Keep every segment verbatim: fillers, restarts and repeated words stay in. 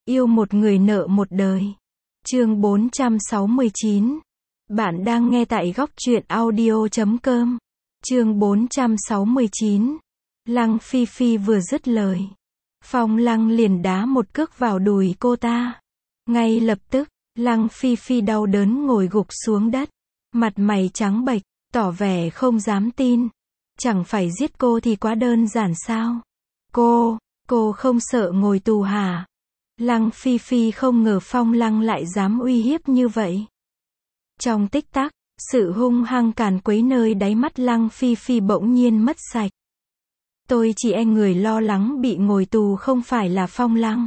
Yêu một người nợ một đời. Chương bốn trăm sáu mươi chín. Bạn đang nghe tại góc truyện audio chấm com. Chương bốn trăm sáu mươi chín. Lăng Phi Phi vừa dứt lời, Phong Lăng liền đá một cước vào đùi cô ta. Ngay lập tức, Lăng Phi Phi đau đớn ngồi gục xuống đất, mặt mày trắng bệch, tỏ vẻ không dám tin. Chẳng phải giết cô thì quá đơn giản sao? Cô, cô không sợ ngồi tù hả? Lăng Phi Phi không ngờ Phong Lăng lại dám uy hiếp như vậy. Trong tích tắc, sự hung hăng càn quấy nơi đáy mắt Lăng Phi Phi bỗng nhiên mất sạch. Tôi chỉ e người lo lắng bị ngồi tù không phải là Phong Lăng.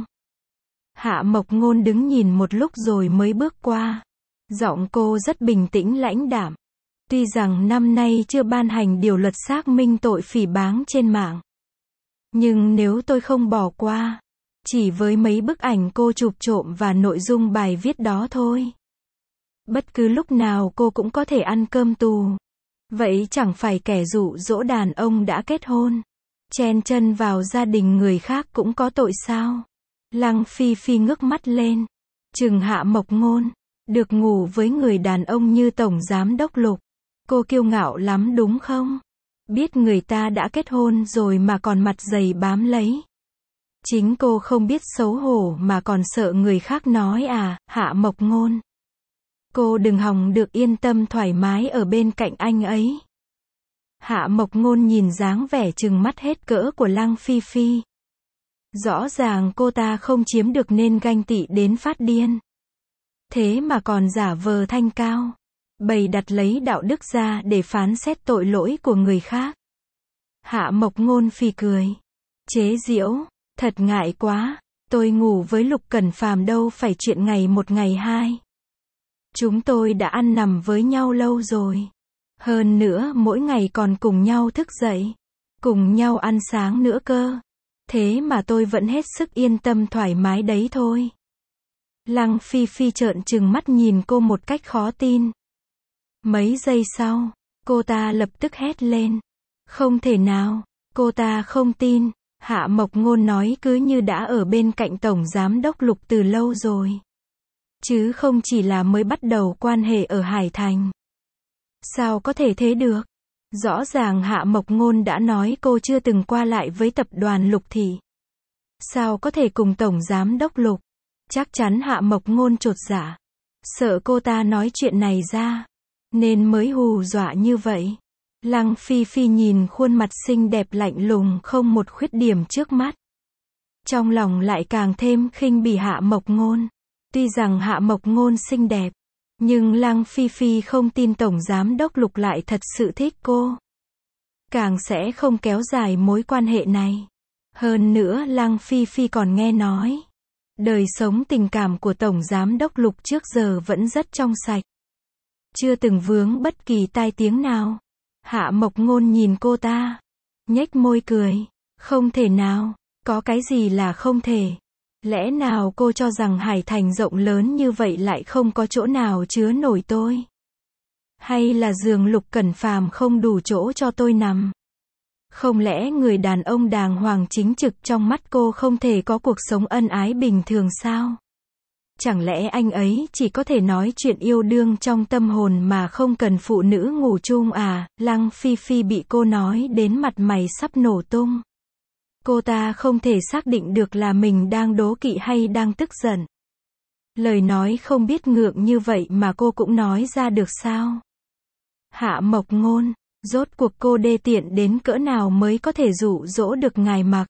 Hạ Mộc Ngôn đứng nhìn một lúc rồi mới bước qua. Giọng cô rất bình tĩnh lãnh đạm. Tuy rằng năm nay chưa ban hành điều luật xác minh tội phỉ báng trên mạng, nhưng nếu tôi không bỏ qua, chỉ với mấy bức ảnh cô chụp trộm và nội dung bài viết đó thôi, bất cứ lúc nào cô cũng có thể ăn cơm tù. Vậy chẳng phải kẻ dụ dỗ đàn ông đã kết hôn, chen chân vào gia đình người khác cũng có tội sao? Lăng Phi Phi ngước mắt lên, trừng Hạ Mộc Ngôn. Được ngủ với người đàn ông như Tổng Giám Đốc Lục, cô kiêu ngạo lắm đúng không? Biết người ta đã kết hôn rồi mà còn mặt dày bám lấy. Chính cô không biết xấu hổ mà còn sợ người khác nói à? Hạ Mộc Ngôn, cô đừng hòng được yên tâm thoải mái ở bên cạnh anh ấy. Hạ Mộc Ngôn nhìn dáng vẻ trừng mắt hết cỡ của Lăng Phi Phi. Rõ ràng cô ta không chiếm được nên ganh tị đến phát điên. Thế mà còn giả vờ thanh cao, bày đặt lấy đạo đức ra để phán xét tội lỗi của người khác. Hạ Mộc Ngôn phì cười, chế giễu, thật ngại quá, tôi ngủ với Lục Cẩn Phàm đâu phải chuyện ngày một ngày hai. Chúng tôi đã ăn nằm với nhau lâu rồi. Hơn nữa mỗi ngày còn cùng nhau thức dậy, cùng nhau ăn sáng nữa cơ. Thế mà tôi vẫn hết sức yên tâm thoải mái đấy thôi. Lăng Phi Phi trợn trừng mắt nhìn cô một cách khó tin. Mấy giây sau, cô ta lập tức hét lên. Không thể nào, cô ta không tin. Hạ Mộc Ngôn nói cứ như đã ở bên cạnh Tổng Giám Đốc Lục từ lâu rồi, chứ không chỉ là mới bắt đầu quan hệ ở Hải Thành. Sao có thể thế được? Rõ ràng Hạ Mộc Ngôn đã nói cô chưa từng qua lại với tập đoàn Lục Thị. Sao có thể cùng Tổng Giám Đốc Lục? Chắc chắn Hạ Mộc Ngôn chột dạ, sợ cô ta nói chuyện này ra, nên mới hù dọa như vậy. Lăng Phi Phi nhìn khuôn mặt xinh đẹp lạnh lùng không một khuyết điểm trước mắt, trong lòng lại càng thêm khinh bỉ Hạ Mộc Ngôn. Tuy rằng Hạ Mộc Ngôn xinh đẹp, nhưng Lăng Phi Phi không tin Tổng Giám Đốc Lục lại thật sự thích cô, càng sẽ không kéo dài mối quan hệ này. Hơn nữa Lăng Phi Phi còn nghe nói, đời sống tình cảm của Tổng Giám Đốc Lục trước giờ vẫn rất trong sạch, chưa từng vướng bất kỳ tai tiếng nào. Hạ Mộc Ngôn nhìn cô ta, nhếch môi cười. Không thể nào, có cái gì là không thể? Lẽ nào cô cho rằng Hải Thành rộng lớn như vậy lại không có chỗ nào chứa nổi tôi? Hay là giường Lục Cẩn Phàm không đủ chỗ cho tôi nằm? Không lẽ người đàn ông đàng hoàng chính trực trong mắt cô không thể có cuộc sống ân ái bình thường sao? Chẳng lẽ anh ấy chỉ có thể nói chuyện yêu đương trong tâm hồn mà không cần phụ nữ ngủ chung à? Lăng Phi Phi bị cô nói đến mặt mày sắp nổ tung. Cô ta không thể xác định được là mình đang đố kỵ hay đang tức giận. Lời nói không biết ngượng như vậy mà cô cũng nói ra được sao? Hạ Mộc Ngôn, rốt cuộc cô đê tiện đến cỡ nào mới có thể dụ dỗ được ngài Mặc?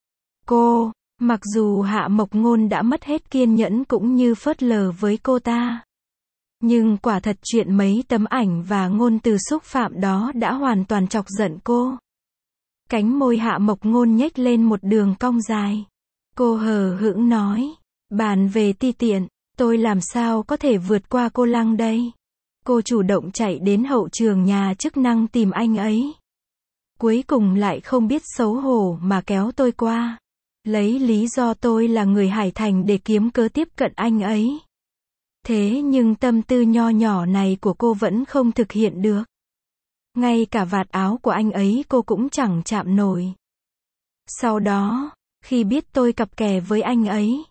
Cô, mặc dù Hạ Mộc Ngôn đã mất hết kiên nhẫn cũng như phớt lờ với cô ta, nhưng quả thật chuyện mấy tấm ảnh và ngôn từ xúc phạm đó đã hoàn toàn chọc giận cô. Cánh môi Hạ Mộc Ngôn nhếch lên một đường cong dài. Cô hờ hững nói, bàn về ti tiện, tôi làm sao có thể vượt qua cô Lăng đây? Cô chủ động chạy đến hậu trường nhà chức năng tìm anh ấy, cuối cùng lại không biết xấu hổ mà kéo tôi qua, lấy lý do tôi là người Hải Thành để kiếm cớ tiếp cận anh ấy. Thế nhưng tâm tư nho nhỏ này của cô vẫn không thực hiện được. Ngay cả vạt áo của anh ấy cô cũng chẳng chạm nổi. Sau đó, khi biết tôi cặp kè với anh ấy,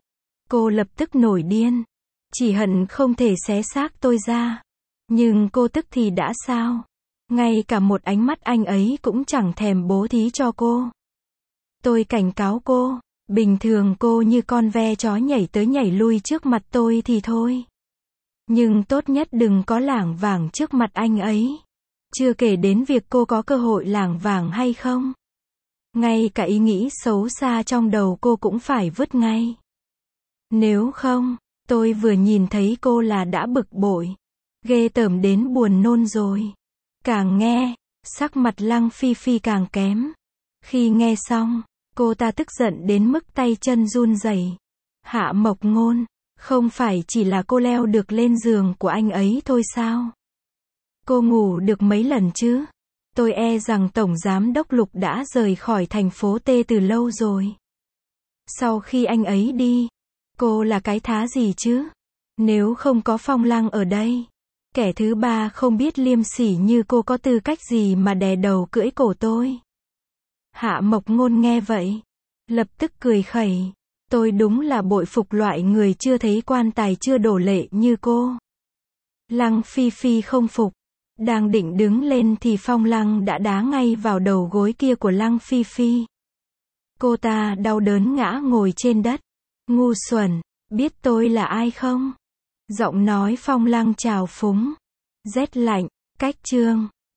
Cô lập tức nổi điên. Chỉ hận không thể xé xác tôi ra. Nhưng cô tức thì đã sao? Ngay cả một ánh mắt anh ấy cũng chẳng thèm bố thí cho cô. Tôi cảnh cáo cô, bình thường cô như con ve chó nhảy tới nhảy lui trước mặt tôi thì thôi. Nhưng tốt nhất đừng có lảng vảng trước mặt anh ấy. Chưa kể đến việc cô có cơ hội lảng vảng hay không. Ngay cả ý nghĩ xấu xa trong đầu cô cũng phải vứt ngay. Nếu không, tôi vừa nhìn thấy cô là đã bực bội. Ghê tởm đến buồn nôn rồi. Càng nghe, sắc mặt Lăng Phi Phi càng kém. Khi nghe xong, cô ta tức giận đến mức tay chân run rẩy. Hạ Mộc Ngôn, không phải chỉ là cô leo được lên giường của anh ấy thôi sao? Cô ngủ được mấy lần chứ? Tôi e rằng Tổng Giám đốc Lục đã rời khỏi thành phố T từ lâu rồi. Sau khi anh ấy đi, cô là cái thá gì chứ? Nếu không có Phong Lăng ở đây, kẻ thứ ba không biết liêm sỉ như cô có tư cách gì mà đè đầu cưỡi cổ tôi. Hạ Mộc Ngôn nghe vậy, lập tức cười khẩy. Tôi đúng là bội phục loại người chưa thấy quan tài chưa đổ lệ như cô. Lăng Phi Phi không phục. Đang định đứng lên thì Phong Lăng đã đá ngay vào đầu gối kia của Lăng Phi Phi. Cô ta đau đớn ngã ngồi trên đất. Ngu xuẩn, biết tôi là ai không? Giọng nói Phong Lăng trào phúng. Rét lạnh, cách chương.